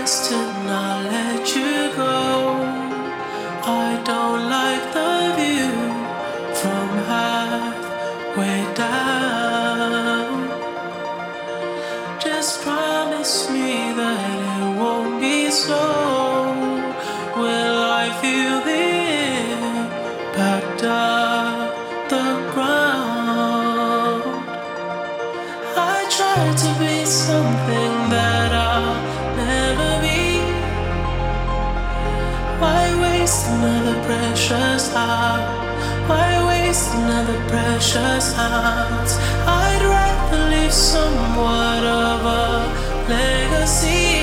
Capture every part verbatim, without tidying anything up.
promise to not let you go. I don't like the view from halfway down. Just promise me that it won't be slow. Will I feel the impact of the ground? I try to be something that I'll never be. Why waste another precious hour? Why waste another precious ounce? I'd rather leave somewhat of a legacy.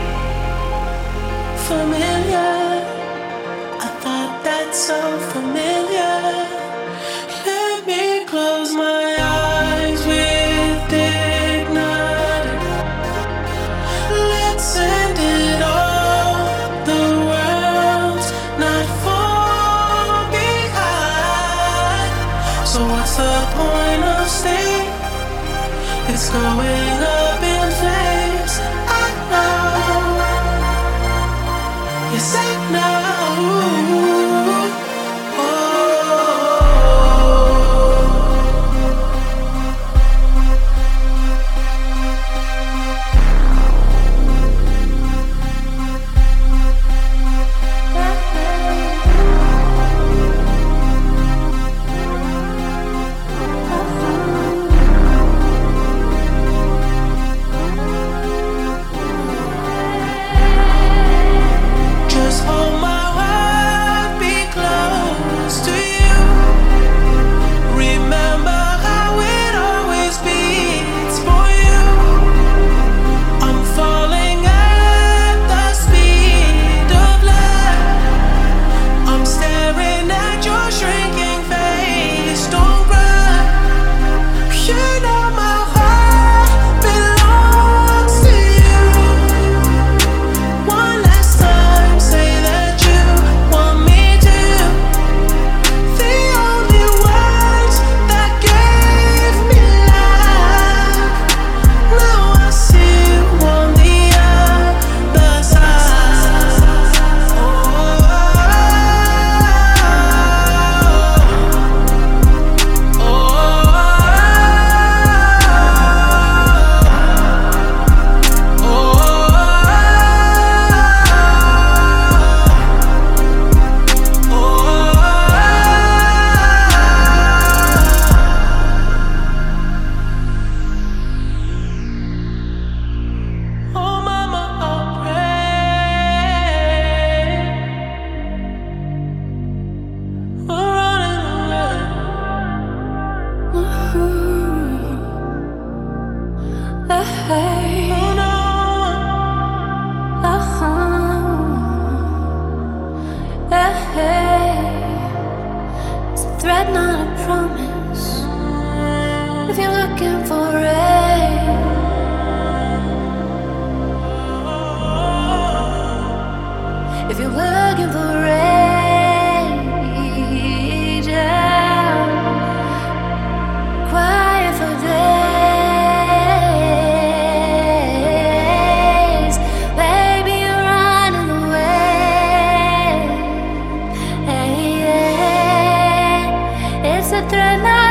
Familiar, I thought that's so familiar. Let me close my eyes with dignity. Let's end it all. The world's not far behind. So what's the point of staying? It's going up in flames. I know. Yes, I know. It's a threat, not a promise. If you're looking for rain, if you're looking for rage, yeah. Quiet for days, baby, you're running away. Hey, yeah. It's a threat now.